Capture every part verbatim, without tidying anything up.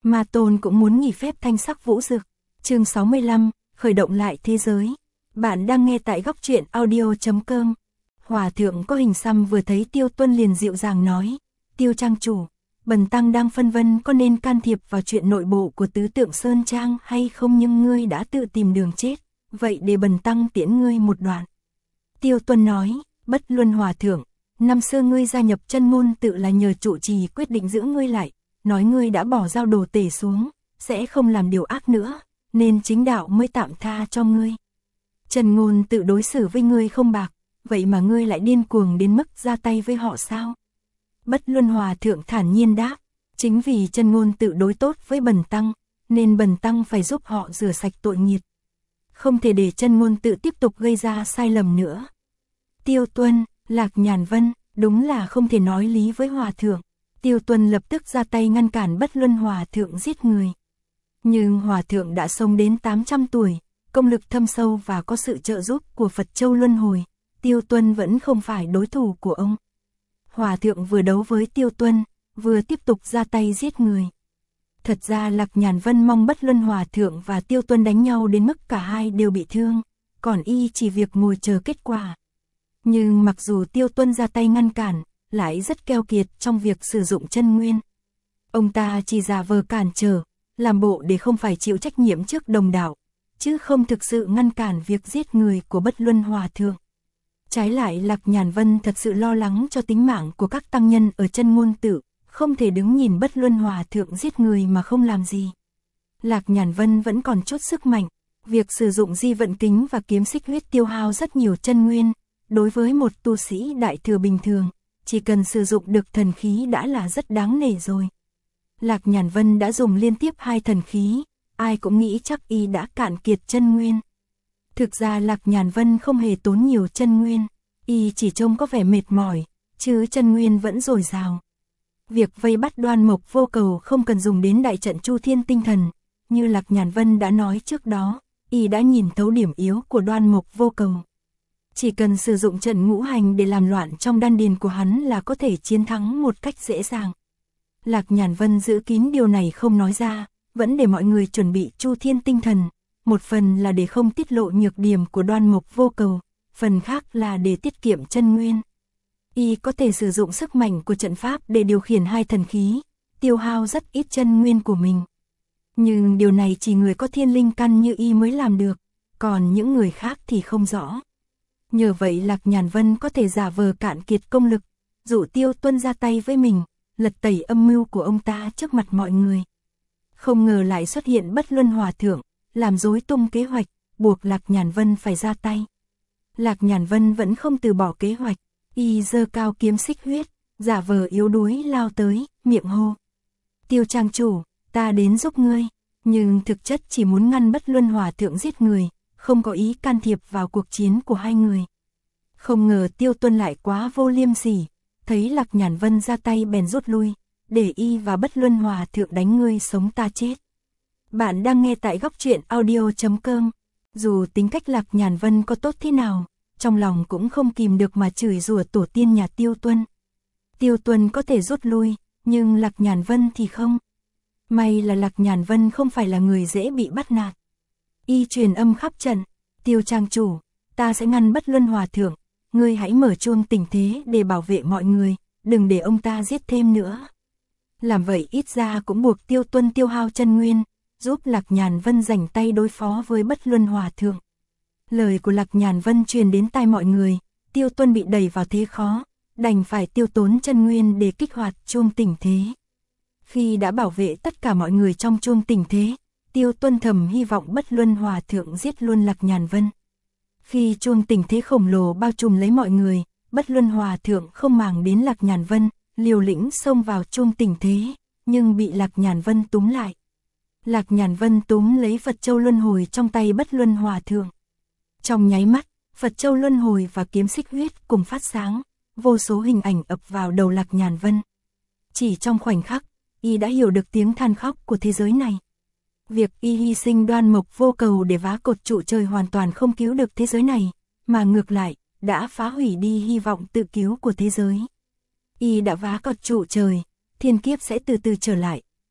Ma Tôn cũng muốn nghỉ phép thanh sắc vũ dực. Chương sáu mươi lăm, khởi động lại thế giới. Bạn đang nghe tại góc truyện audio chấm com. Hòa thượng có hình xăm vừa thấy Tiêu Tuân liền dịu dàng nói, Tiêu trang chủ, bần tăng đang phân vân có nên can thiệp vào chuyện nội bộ của tứ tượng Sơn Trang hay không, nhưng ngươi đã tự tìm đường chết, vậy để bần tăng tiễn ngươi một đoạn. Tiêu Tuân nói, Bất Luân Hòa thượng, năm xưa ngươi gia nhập Chân Ngôn Tự là nhờ trụ trì quyết định giữ ngươi lại, nói ngươi đã bỏ giao đồ tể xuống, sẽ không làm điều ác nữa, nên chính đạo mới tạm tha cho ngươi. Chân Ngôn Tự đối xử với ngươi không bạc, vậy mà ngươi lại điên cuồng đến mức ra tay với họ sao? Bất Luân Hòa thượng thản nhiên đáp, chính vì Chân Ngôn Tự đối tốt với bần tăng, nên bần tăng phải giúp họ rửa sạch tội nghiệt. Không thể để Chân Ngôn Tự tiếp tục gây ra sai lầm nữa. Tiêu Tuân, Lạc Nhàn Vân, đúng là không thể nói lý với Hòa thượng. Tiêu Tuân lập tức ra tay ngăn cản Bất Luân Hòa thượng giết người. Nhưng Hòa thượng đã sống đến tám trăm tuổi, công lực thâm sâu và có sự trợ giúp của Phật Châu Luân Hồi, Tiêu Tuân vẫn không phải đối thủ của ông. Hòa thượng vừa đấu với Tiêu Tuân, vừa tiếp tục ra tay giết người. Thật ra Lạc Nhàn Vân mong Bất Luân Hòa thượng và Tiêu Tuân đánh nhau đến mức cả hai đều bị thương, còn y chỉ việc ngồi chờ kết quả. Nhưng mặc dù Tiêu Tuân ra tay ngăn cản, lại rất keo kiệt trong việc sử dụng chân nguyên. Ông ta chỉ giả vờ cản trở, làm bộ để không phải chịu trách nhiệm trước đồng đạo, chứ không thực sự ngăn cản việc giết người của Bất Luân Hòa thượng. Trái lại Lạc Nhàn Vân thật sự lo lắng cho tính mạng của các tăng nhân ở Chân Ngôn Tự, không thể đứng nhìn Bất Luân Hòa thượng giết người mà không làm gì. Lạc Nhàn Vân vẫn còn chút sức mạnh, việc sử dụng di vận kính và kiếm xích huyết tiêu hao rất nhiều chân nguyên, đối với một tu sĩ đại thừa bình thường, chỉ cần sử dụng được thần khí đã là rất đáng nể rồi. Lạc Nhàn Vân đã dùng liên tiếp hai thần khí, ai cũng nghĩ chắc y đã cạn kiệt chân nguyên. Thực ra Lạc Nhàn Vân không hề tốn nhiều chân nguyên, y chỉ trông có vẻ mệt mỏi, chứ chân nguyên vẫn dồi dào. Việc vây bắt Đoan Mộc Vô Cầu không cần dùng đến đại trận Chu Thiên Tinh Thần, như Lạc Nhàn Vân đã nói trước đó, y đã nhìn thấu điểm yếu của Đoan Mộc Vô Cầu. Chỉ cần sử dụng trận ngũ hành để làm loạn trong đan điền của hắn là có thể chiến thắng một cách dễ dàng. Lạc Nhàn Vân giữ kín điều này không nói ra, vẫn để mọi người chuẩn bị Chu Thiên Tinh Thần, một phần là để không tiết lộ nhược điểm của Đoan Mộc Vô Cầu, phần khác là để tiết kiệm chân nguyên. Y có thể sử dụng sức mạnh của trận pháp để điều khiển hai thần khí, tiêu hao rất ít chân nguyên của mình. Nhưng điều này chỉ người có thiên linh căn như y mới làm được, còn những người khác thì không rõ. Nhờ vậy Lạc Nhàn Vân có thể giả vờ cạn kiệt công lực, dụ Tiêu Tuân ra tay với mình, lật tẩy âm mưu của ông ta trước mặt mọi người. Không ngờ lại xuất hiện Bất Luân Hòa thượng, làm rối tung kế hoạch, buộc Lạc Nhàn Vân phải ra tay. Lạc Nhàn Vân vẫn không từ bỏ kế hoạch, y giơ cao kiếm xích huyết, giả vờ yếu đuối lao tới, miệng hô. Tiêu trang chủ, ta đến giúp ngươi, nhưng thực chất chỉ muốn ngăn Bất Luân Hòa thượng giết người, không có ý can thiệp vào cuộc chiến của hai người. Không ngờ Tiêu Tuân lại quá vô liêm sỉ, thấy Lạc Nhàn Vân ra tay bèn rút lui, để y và Bất Luân Hòa thượng đánh ngươi sống ta chết. Bạn đang nghe tại góc truyện audio chấm com. Dù tính cách Lạc Nhàn Vân có tốt thế nào, trong lòng cũng không kìm được mà chửi rủa tổ tiên nhà Tiêu Tuân. Tiêu Tuân có thể rút lui, nhưng Lạc Nhàn Vân thì không. May là Lạc Nhàn Vân không phải là người dễ bị bắt nạt. Y truyền âm khắp trận, Tiêu trang chủ, ta sẽ ngăn Bất Luân Hòa thượng, ngươi hãy mở chuông tình thế để bảo vệ mọi người, đừng để ông ta giết thêm nữa. Làm vậy ít ra cũng buộc Tiêu Tuân tiêu hao chân nguyên, giúp Lạc Nhàn Vân rảnh tay đối phó với Bất Luân Hòa thượng. Lời của Lạc Nhàn Vân truyền đến tai mọi người, Tiêu Tuân bị đẩy vào thế khó, đành phải tiêu tốn chân nguyên để kích hoạt chuông tình thế. Khi đã bảo vệ tất cả mọi người trong chuông tình thế, Tiêu Tuân thầm hy vọng Bất Luân Hòa thượng giết luôn Lạc Nhàn Vân. Khi chuông tình thế khổng lồ bao trùm lấy mọi người, Bất Luân Hòa thượng không màng đến Lạc Nhàn Vân, liều lĩnh xông vào chuông tình thế, nhưng bị Lạc Nhàn Vân túm lại. Lạc Nhàn Vân túm lấy Phật Châu Luân Hồi trong tay Bất Luân Hòa thượng. Trong nháy mắt, Phật Châu Luân Hồi và kiếm xích huyết cùng phát sáng, vô số hình ảnh ập vào đầu Lạc Nhàn Vân. Chỉ trong khoảnh khắc, y đã hiểu được tiếng than khóc của thế giới này. Việc y hy sinh Đoan Mộc Vô Cầu để vá cột trụ trời hoàn toàn không cứu được thế giới này, mà ngược lại, đã phá hủy đi hy vọng tự cứu của thế giới. Y đã vá cột trụ trời, thiên kiếp sẽ từ từ trở lại,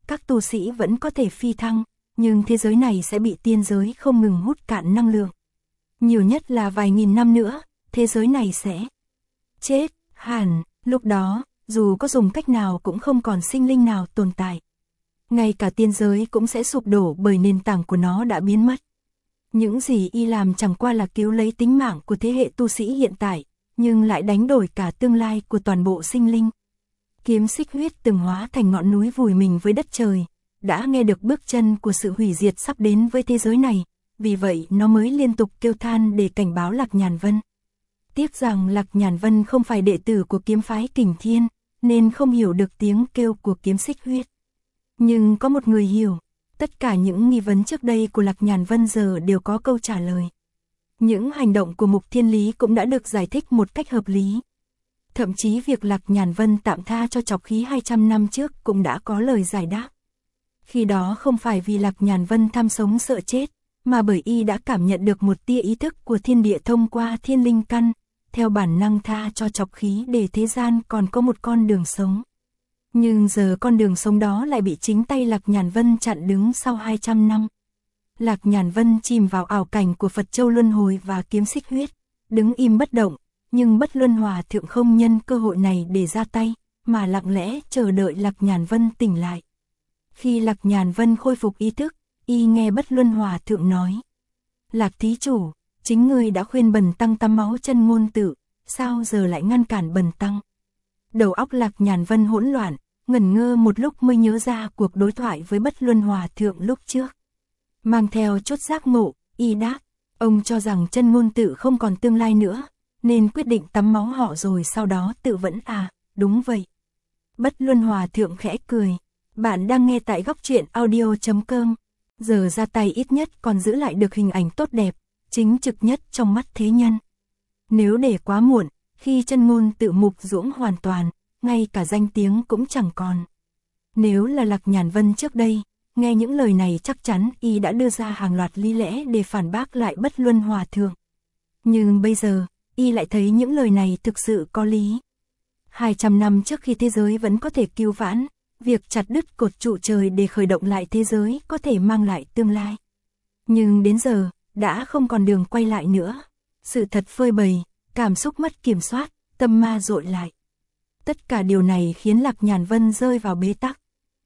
các tu sĩ vẫn có thể phi thăng, nhưng thế giới này sẽ bị tiên giới không ngừng hút cạn năng lượng. Nhiều nhất là vài nghìn năm nữa, thế giới này sẽ chết, hẳn, lúc đó, dù có dùng cách nào cũng không còn sinh linh nào tồn tại. Ngay cả tiên giới cũng sẽ sụp đổ bởi nền tảng của nó đã biến mất. Những gì y làm chẳng qua là cứu lấy tính mạng của thế hệ tu sĩ hiện tại, nhưng lại đánh đổi cả tương lai của toàn bộ sinh linh. Kiếm xích huyết từng hóa thành ngọn núi vùi mình với đất trời, đã nghe được bước chân của sự hủy diệt sắp đến với thế giới này, vì vậy nó mới liên tục kêu than để cảnh báo Lạc Nhàn Vân. Tiếc rằng Lạc Nhàn Vân không phải đệ tử của kiếm phái Kình Thiên, nên không hiểu được tiếng kêu của kiếm xích huyết. Nhưng có một người hiểu, tất cả những nghi vấn trước đây của Lạc Nhàn Vân giờ đều có câu trả lời. Những hành động của Mục Thiên Lý cũng đã được giải thích một cách hợp lý. Thậm chí việc Lạc Nhàn Vân tạm tha cho trọc khí hai trăm năm trước cũng đã có lời giải đáp. Khi đó không phải vì Lạc Nhàn Vân tham sống sợ chết, mà bởi y đã cảm nhận được một tia ý thức của thiên địa thông qua thiên linh căn, theo bản năng tha cho trọc khí để thế gian còn có một con đường sống. Nhưng giờ con đường sống đó lại bị chính tay Lạc Nhàn Vân chặn đứng sau hai trăm năm. Lạc Nhàn Vân chìm vào ảo cảnh của Phật Châu Luân Hồi và kiếm xích huyết, đứng im bất động, nhưng Bất Luân Hòa Thượng không nhân cơ hội này để ra tay, mà lặng lẽ chờ đợi Lạc Nhàn Vân tỉnh lại. Khi Lạc Nhàn Vân khôi phục ý thức, y nghe Bất Luân Hòa Thượng nói: Lạc thí chủ, chính ngươi đã khuyên Bần tăng tắm máu chân ngôn tự, sao giờ lại ngăn cản Bần tăng? Đầu óc Lạc Nhàn Vân hỗn loạn, ngẩn ngơ một lúc mới nhớ ra cuộc đối thoại với Bất Luân Hòa Thượng lúc trước. Mang theo chút giác ngộ, y đáp: ông cho rằng chân ngôn tự không còn tương lai nữa, nên quyết định tắm máu họ rồi sau đó tự vẫn à, đúng vậy. Bất Luân Hòa Thượng khẽ cười: bạn đang nghe tại góc truyện audio chấm com. Giờ ra tay ít nhất còn giữ lại được hình ảnh tốt đẹp, chính trực nhất trong mắt thế nhân. Nếu để quá muộn, khi chân ngôn tự mục ruỗng hoàn toàn, ngay cả danh tiếng cũng chẳng còn. Nếu là Lạc Nhàn Vân trước đây, nghe những lời này chắc chắn y đã đưa ra hàng loạt lý lẽ để phản bác lại Bất Luân Hòa Thượng. Nhưng bây giờ, y lại thấy những lời này thực sự có lý. hai trăm năm trước khi thế giới vẫn có thể cứu vãn, việc chặt đứt cột trụ trời để khởi động lại thế giới có thể mang lại tương lai. Nhưng đến giờ, đã không còn đường quay lại nữa. Sự thật phơi bày, cảm xúc mất kiểm soát, tâm ma dội lại. Tất cả điều này khiến Lạc Nhàn Vân rơi vào bế tắc.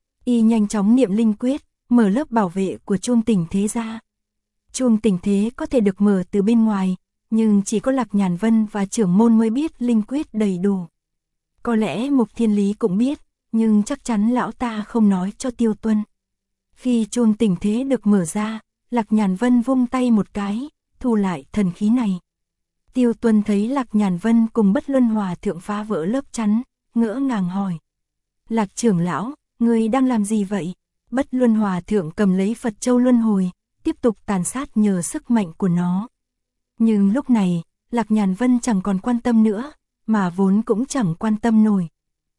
Y nhanh chóng niệm linh quyết, mở lớp bảo vệ của chuông tỉnh thế ra. Chuông tỉnh thế có thể được mở từ bên ngoài, nhưng chỉ có Lạc Nhàn Vân và trưởng môn mới biết linh quyết đầy đủ. Có lẽ Mục Thiên Lý cũng biết, nhưng chắc chắn lão ta không nói cho Tiêu Tuân. Khi chuông tỉnh thế được mở ra, Lạc Nhàn Vân vung tay một cái, thu lại thần khí này. Tiêu Tuân thấy Lạc Nhàn Vân cùng Bất Luân Hòa Thượng phá vỡ lớp chắn, ngỡ ngàng hỏi: Lạc trưởng lão, ngươi đang làm gì vậy? Bất Luân Hòa Thượng cầm lấy Phật Châu Luân Hồi, tiếp tục tàn sát nhờ sức mạnh của nó. Nhưng lúc này, Lạc Nhàn Vân chẳng còn quan tâm nữa, mà vốn cũng chẳng quan tâm nổi.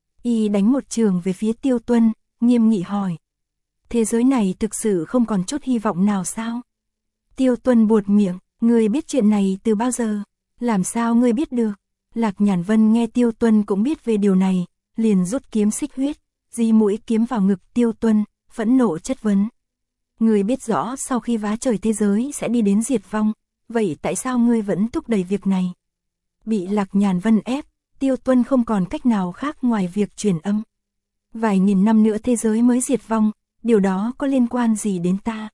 Y đánh một trường về phía Tiêu Tuân, nghiêm nghị hỏi: thế giới này thực sự không còn chút hy vọng nào sao? Tiêu Tuân buột miệng: ngươi biết chuyện này từ bao giờ? Làm sao ngươi biết được? Lạc Nhàn Vân nghe Tiêu Tuân cũng biết về điều này, liền rút kiếm xích huyết, dí mũi kiếm vào ngực Tiêu Tuân, phẫn nộ chất vấn: ngươi biết rõ sau khi vá trời thế giới sẽ đi đến diệt vong, vậy tại sao ngươi vẫn thúc đẩy việc này? Bị Lạc Nhàn Vân ép, Tiêu Tuân không còn cách nào khác ngoài việc truyền âm: vài nghìn năm nữa thế giới mới diệt vong, điều đó có liên quan gì đến ta?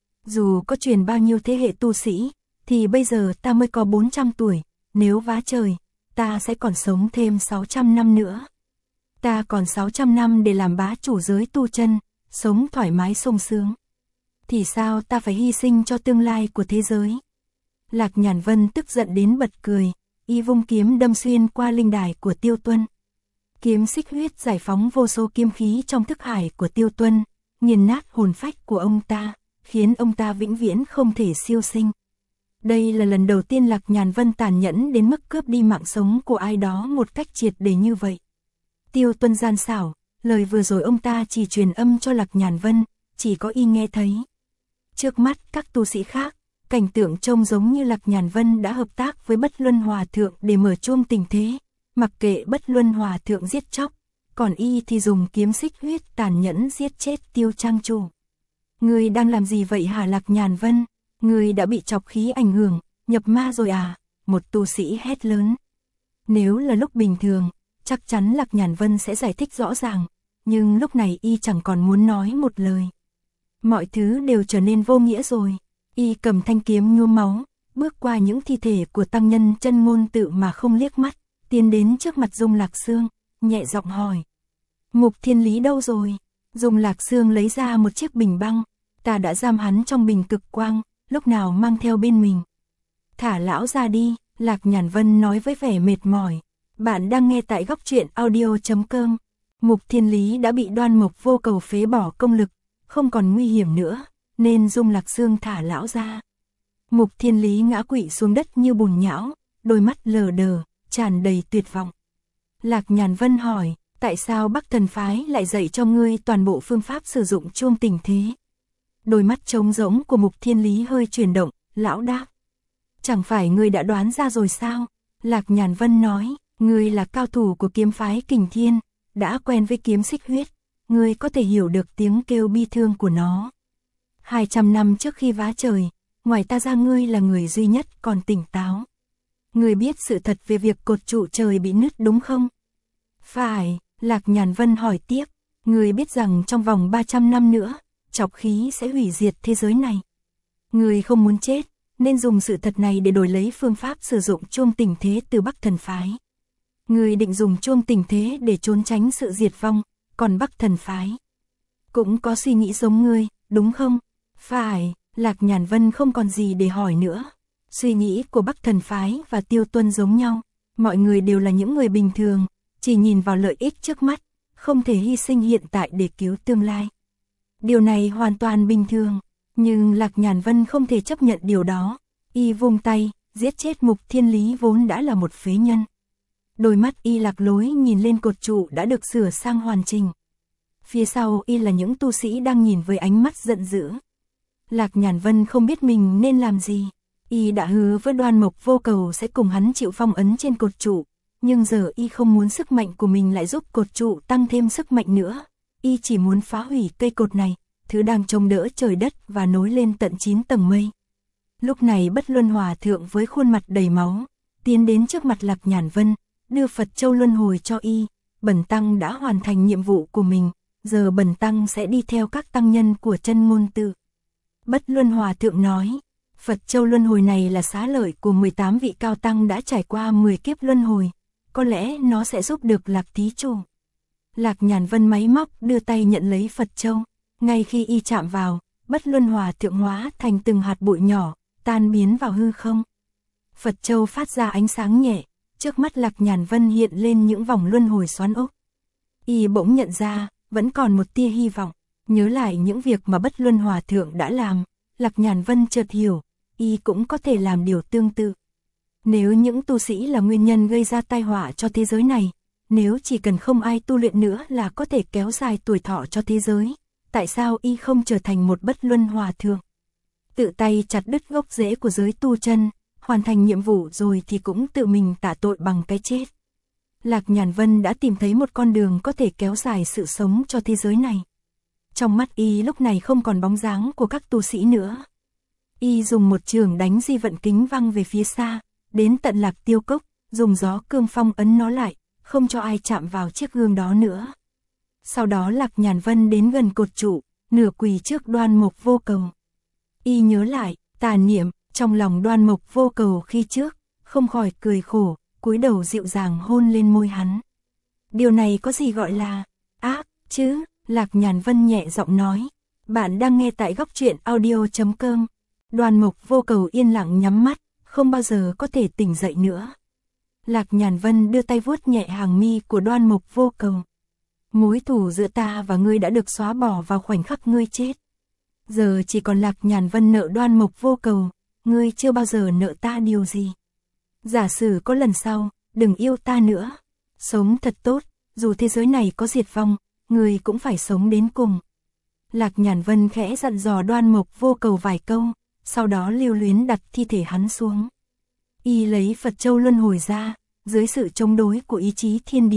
Dù có truyền bao nhiêu thế hệ tu sĩ, thì bây giờ ta mới có bốn trăm tuổi, nếu vá trời, ta sẽ còn sống thêm sáu trăm năm nữa. Ta còn sáu trăm năm để làm bá chủ giới tu chân, sống thoải mái sung sướng. Thì sao ta phải hy sinh cho tương lai của thế giới? Lạc Nhàn Vân tức giận đến bật cười, y vung kiếm đâm xuyên qua linh đài của Tiêu Tuân. Kiếm xích huyết giải phóng vô số kiếm khí trong thức hải của Tiêu Tuân, nghiền nát hồn phách của ông ta, khiến ông ta vĩnh viễn không thể siêu sinh. Đây là lần đầu tiên Lạc Nhàn Vân tàn nhẫn đến mức cướp đi mạng sống của ai đó một cách triệt để như vậy. Tiêu Tuân gian xảo, lời vừa rồi ông ta chỉ truyền âm cho Lạc Nhàn Vân, chỉ có y nghe thấy. Trước mắt các tu sĩ khác, cảnh tượng trông giống như Lạc Nhàn Vân đã hợp tác với Bất Luân Hòa Thượng để mở chuông tình thế, mặc kệ Bất Luân Hòa Thượng giết chóc, còn y thì dùng kiếm xích huyết tàn nhẫn giết chết Tiêu trang chủ. Ngươi đang làm gì vậy hả Lạc Nhàn Vân? Ngươi đã bị chọc khí ảnh hưởng, nhập ma rồi à? Một tu sĩ hét lớn. Nếu là lúc bình thường, chắc chắn Lạc Nhàn Vân sẽ giải thích rõ ràng, nhưng lúc này y chẳng còn muốn nói một lời. Mọi thứ đều trở nên vô nghĩa rồi. Y cầm thanh kiếm nhuốm máu, bước qua những thi thể của tăng nhân chân ngôn tự mà không liếc mắt, tiến đến trước mặt Dung Lạc Sương, nhẹ giọng hỏi. Mục Thiên Lý đâu rồi? Dung Lạc Sương lấy ra một chiếc bình băng, ta đã giam hắn trong bình cực quang, lúc nào mang theo bên mình. Thả lão ra đi, Lạc Nhàn Vân nói với vẻ mệt mỏi. Bạn đang nghe tại góc truyện audio chấm com. Mục Thiên Lý đã bị Đoan Mộc Vô Cầu phế bỏ công lực, không còn nguy hiểm nữa, nên Dung Lạc Sương thả lão ra. Mục Thiên Lý ngã quỵ xuống đất như bùn nhão, đôi mắt lờ đờ, tràn đầy tuyệt vọng. Lạc Nhàn Vân hỏi, tại sao Bắc Thần Phái lại dạy cho ngươi toàn bộ phương pháp sử dụng chuông tình thế? Đôi mắt trống rỗng của Mục Thiên Lý hơi chuyển động, lão đáp. Chẳng phải ngươi đã đoán ra rồi sao? Lạc Nhàn Vân nói, ngươi là cao thủ của kiếm phái Kình Thiên, đã quen với kiếm xích huyết, ngươi có thể hiểu được tiếng kêu bi thương của nó. Hai trăm năm trước khi vá trời, ngoài ta ra ngươi là người duy nhất còn tỉnh táo. Ngươi biết sự thật về việc cột trụ trời bị nứt đúng không? Phải, Lạc Nhàn Vân hỏi tiếp, ngươi biết rằng trong vòng ba trăm năm nữa, chọc khí sẽ hủy diệt thế giới này. Ngươi không muốn chết, nên dùng sự thật này để đổi lấy phương pháp sử dụng chuông tình thế từ Bắc Thần Phái. Ngươi định dùng chuông tình thế để trốn tránh sự diệt vong, còn Bắc Thần Phái cũng có suy nghĩ giống ngươi, đúng không? Phải, Lạc Nhàn Vân không còn gì để hỏi nữa. Suy nghĩ của Bắc Thần Phái và Tiêu Tuân giống nhau, mọi người đều là những người bình thường, chỉ nhìn vào lợi ích trước mắt, không thể hy sinh hiện tại để cứu tương lai. Điều này hoàn toàn bình thường, nhưng Lạc Nhàn Vân không thể chấp nhận điều đó. Y vung tay, giết chết Mục Thiên Lý vốn đã là một phế nhân. Đôi mắt y lạc lối nhìn lên cột trụ đã được sửa sang hoàn chỉnh. Phía sau y là những tu sĩ đang nhìn với ánh mắt giận dữ. Lạc Nhàn Vân không biết mình nên làm gì. Y đã hứa với Đoan Mộc Vô Cầu sẽ cùng hắn chịu phong ấn trên cột trụ, nhưng giờ y không muốn sức mạnh của mình lại giúp cột trụ tăng thêm sức mạnh nữa. Y chỉ muốn phá hủy cây cột này, thứ đang chống đỡ trời đất và nối lên tận chín tầng mây. Lúc này Bất Luân Hòa Thượng với khuôn mặt đầy máu, tiến đến trước mặt Lạc Nhàn Vân, đưa Phật Châu Luân Hồi cho y. Bần tăng đã hoàn thành nhiệm vụ của mình, giờ bần tăng sẽ đi theo các tăng nhân của Chân Ngôn Tự. Bất Luân Hòa Thượng nói, Phật Châu Luân Hồi này là xá lợi của mười tám vị cao tăng đã trải qua mười kiếp luân hồi, có lẽ nó sẽ giúp được Lạc thí chủ. Lạc Nhàn Vân máy móc đưa tay nhận lấy Phật Châu, ngay khi y chạm vào, Bất Luân Hòa Thượng hóa thành từng hạt bụi nhỏ, tan biến vào hư không. Phật Châu phát ra ánh sáng nhẹ, trước mắt Lạc Nhàn Vân hiện lên những vòng luân hồi xoắn ốc. Y bỗng nhận ra, vẫn còn một tia hy vọng, nhớ lại những việc mà Bất Luân Hòa Thượng đã làm, Lạc Nhàn Vân chợt hiểu, y cũng có thể làm điều tương tự. Nếu những tu sĩ là nguyên nhân gây ra tai họa cho thế giới này, nếu chỉ cần không ai tu luyện nữa là có thể kéo dài tuổi thọ cho thế giới, tại sao y không trở thành một Bất Luân Hòa Thượng? Tự tay chặt đứt gốc rễ của giới tu chân, hoàn thành nhiệm vụ rồi thì cũng tự mình tạ tội bằng cái chết. Lạc Nhàn Vân đã tìm thấy một con đường có thể kéo dài sự sống cho thế giới này. Trong mắt y lúc này không còn bóng dáng của các tu sĩ nữa. Y dùng một trường đánh di vận kính văng về phía xa, đến tận Lạc Tiêu Cốc, dùng gió cương phong ấn nó lại, không cho ai chạm vào chiếc gương đó nữa. Sau đó Lạc Nhàn Vân đến gần cột trụ, nửa quỳ trước Đoan Mộc Vô Cầu. Y nhớ lại, tà niệm trong lòng Đoan Mộc Vô Cầu khi trước, không khỏi cười khổ, cúi đầu dịu dàng hôn lên môi hắn. Điều này có gì gọi là ác chứ? Lạc Nhàn Vân nhẹ giọng nói. Bạn đang nghe tại góc truyện audio chấm com. Đoan Mộc Vô Cầu yên lặng nhắm mắt, không bao giờ có thể tỉnh dậy nữa. Lạc Nhàn Vân đưa tay vuốt nhẹ hàng mi của Đoan Mộc Vô Cầu. Mối thù giữa ta và ngươi đã được xóa bỏ vào khoảnh khắc ngươi chết. Giờ chỉ còn Lạc Nhàn Vân nợ Đoan Mộc Vô Cầu, ngươi chưa bao giờ nợ ta điều gì. Giả sử có lần sau, đừng yêu ta nữa. Sống thật tốt, dù thế giới này có diệt vong, ngươi cũng phải sống đến cùng. Lạc Nhàn Vân khẽ dặn dò Đoan Mộc Vô Cầu vài câu, sau đó lưu luyến đặt thi thể hắn xuống. Y lấy Phật Châu Luân Hồi ra, dưới sự chống đối của ý chí thiên địa,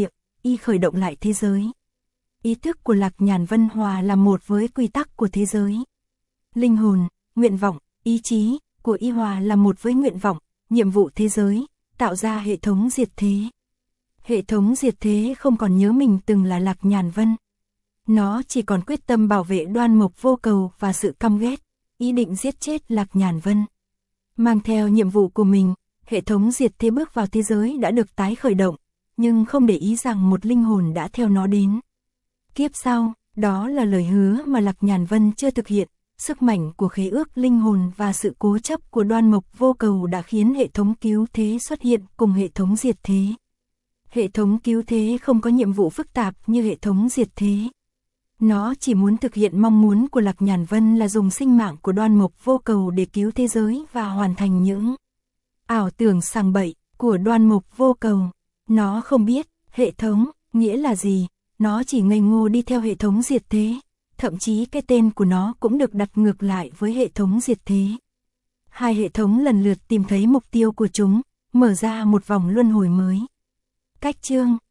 y khởi động lại thế giới. Ý thức của Lạc Nhàn Vân hòa là một với quy tắc của thế giới. Linh hồn, nguyện vọng, ý chí của y hòa là một với nguyện vọng, nhiệm vụ thế giới, tạo ra hệ thống diệt thế. Hệ thống diệt thế không còn nhớ mình từng là Lạc Nhàn Vân. Nó chỉ còn quyết tâm bảo vệ Đoan Mộc Vô Cầu và sự căm ghét, ý định giết chết Lạc Nhàn Vân. Mang theo nhiệm vụ của mình, hệ thống diệt thế bước vào thế giới đã được tái khởi động, nhưng không để ý rằng một linh hồn đã theo nó đến. Kiếp sau, đó là lời hứa mà Lạc Nhàn Vân chưa thực hiện, sức mạnh của khế ước linh hồn và sự cố chấp của Đoan Mộc Vô Cầu đã khiến hệ thống cứu thế xuất hiện cùng hệ thống diệt thế. Hệ thống cứu thế không có nhiệm vụ phức tạp như hệ thống diệt thế. Nó chỉ muốn thực hiện mong muốn của Lạc Nhàn Vân là dùng sinh mạng của Đoan Mộc Vô Cầu để cứu thế giới và hoàn thành những ảo tưởng sằng bậy của Đoan Mộc Vô Cầu. Nó không biết hệ thống nghĩa là gì, nó chỉ ngây ngô đi theo hệ thống diệt thế, thậm chí cái tên của nó cũng được đặt ngược lại với hệ thống diệt thế. Hai hệ thống lần lượt tìm thấy mục tiêu của chúng, mở ra một vòng luân hồi mới. Cách chương